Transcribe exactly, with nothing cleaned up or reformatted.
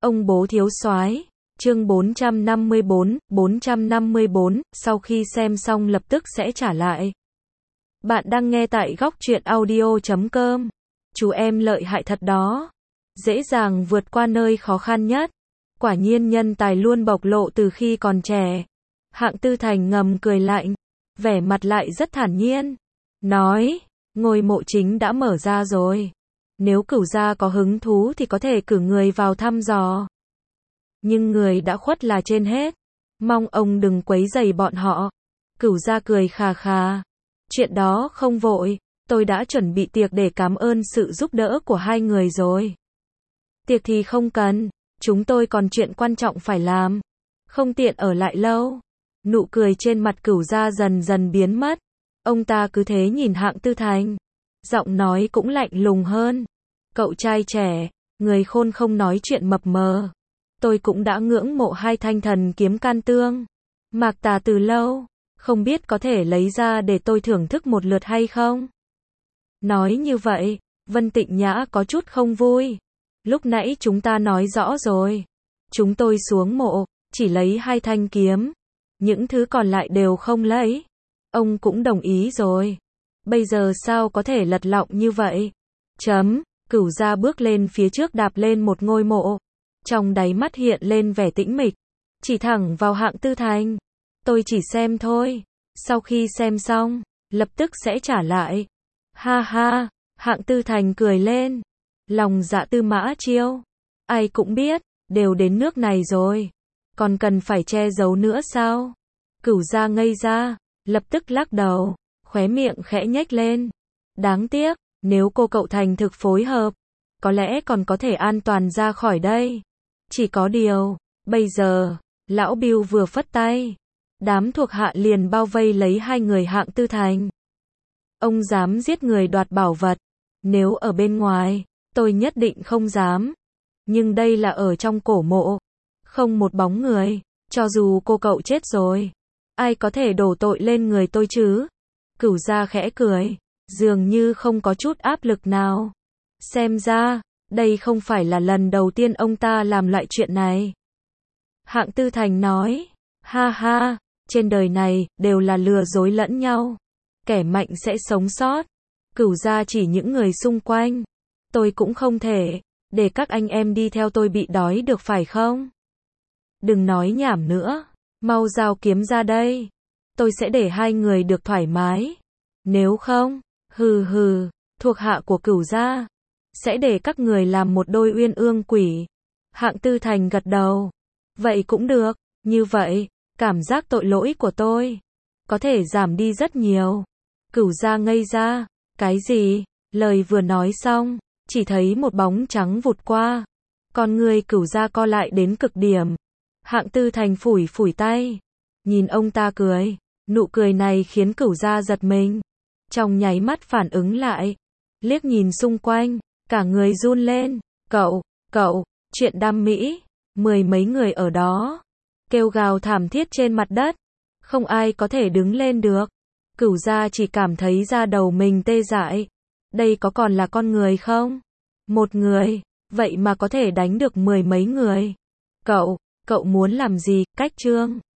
Ông bố thiếu soái. Chương bốn trăm năm mươi bốn, bốn trăm năm mươi bốn, sau khi xem xong lập tức sẽ trả lại. Bạn đang nghe tại góc truyện audio chấm com. Chú em lợi hại thật đó. Dễ dàng vượt qua nơi khó khăn nhất. Quả nhiên nhân tài luôn bộc lộ từ khi còn trẻ. Hạng Tư Thành ngầm cười lạnh, vẻ mặt lại rất thản nhiên. Nói, ngôi mộ chính đã mở ra rồi. Nếu Cửu gia có hứng thú thì có thể cử người vào thăm dò. Nhưng người đã khuất là trên hết. Mong ông đừng quấy rầy bọn họ. Cửu gia cười khà khà. Chuyện đó không vội. Tôi đã chuẩn bị tiệc để cảm ơn sự giúp đỡ của hai người rồi. Tiệc thì không cần. Chúng tôi còn chuyện quan trọng phải làm. Không tiện ở lại lâu. Nụ cười trên mặt Cửu gia dần dần biến mất. Ông ta cứ thế nhìn Hạng Tư Thành. Giọng nói cũng lạnh lùng hơn. Cậu trai trẻ, người khôn không nói chuyện mập mờ. Tôi cũng đã ngưỡng mộ hai thanh thần kiếm can tương. Mạc Tà từ lâu, không biết có thể lấy ra để tôi thưởng thức một lượt hay không? Nói như vậy, Vân Tịnh Nhã có chút không vui. Lúc nãy chúng ta nói rõ rồi. Chúng tôi xuống mộ, chỉ lấy hai thanh kiếm. Những thứ còn lại đều không lấy. Ông cũng đồng ý rồi. Bây giờ sao có thể lật lọng như vậy? Chấm, Cửu gia bước lên phía trước đạp lên một ngôi mộ. Trong đáy mắt hiện lên vẻ tĩnh mịch. Chỉ thẳng vào Hạng Tư Thành. Tôi chỉ xem thôi. Sau khi xem xong, lập tức sẽ trả lại. Ha ha, Hạng Tư Thành cười lên. Lòng dạ Tư Mã Chiêu. Ai cũng biết, đều đến nước này rồi. Còn cần phải che giấu nữa sao? Cửu gia ngây ra, lập tức lắc đầu, khóe miệng khẽ nhếch lên. Đáng tiếc, nếu cô cậu thành thực phối hợp, có lẽ còn có thể an toàn ra khỏi đây. Chỉ có điều, bây giờ, lão Bưu vừa phất tay, đám thuộc hạ liền bao vây lấy hai người Hạng Tư Thành. Ông dám giết người đoạt bảo vật, nếu ở bên ngoài, tôi nhất định không dám. Nhưng đây là ở trong cổ mộ, không một bóng người, cho dù cô cậu chết rồi, ai có thể đổ tội lên người tôi chứ? Cửu gia khẽ cười, dường như không có chút áp lực nào. Xem ra, đây không phải là lần đầu tiên ông ta làm loại chuyện này. Hạng Tư Thành nói, ha ha, trên đời này, đều là lừa dối lẫn nhau. Kẻ mạnh sẽ sống sót. Cửu gia chỉ những người xung quanh. Tôi cũng không thể, để các anh em đi theo tôi bị đói được phải không? Đừng nói nhảm nữa, mau giao kiếm ra đây. Tôi sẽ để hai người được thoải mái. Nếu không, hừ hừ, thuộc hạ của Cửu gia sẽ để các người làm một đôi uyên ương quỷ. Hạng Tư Thành gật đầu. Vậy cũng được, như vậy, cảm giác tội lỗi của tôi có thể giảm đi rất nhiều. Cửu gia ngây ra. Cái gì? Lời vừa nói xong, chỉ thấy một bóng trắng vụt qua. Con người Cửu gia co lại đến cực điểm. Hạng Tư Thành phủi phủi tay, nhìn ông ta cười. Nụ cười này khiến Cửu gia giật mình. Trong nháy mắt phản ứng lại, liếc nhìn xung quanh, cả người run lên. Cậu, cậu, chuyện đam mỹ. Mười mấy người ở đó kêu gào thảm thiết trên mặt đất. Không ai có thể đứng lên được. Cửu gia chỉ cảm thấy da đầu mình tê dại. Đây có còn là con người không? Một người, vậy mà có thể đánh được mười mấy người. Cậu, cậu muốn làm gì? Cách chương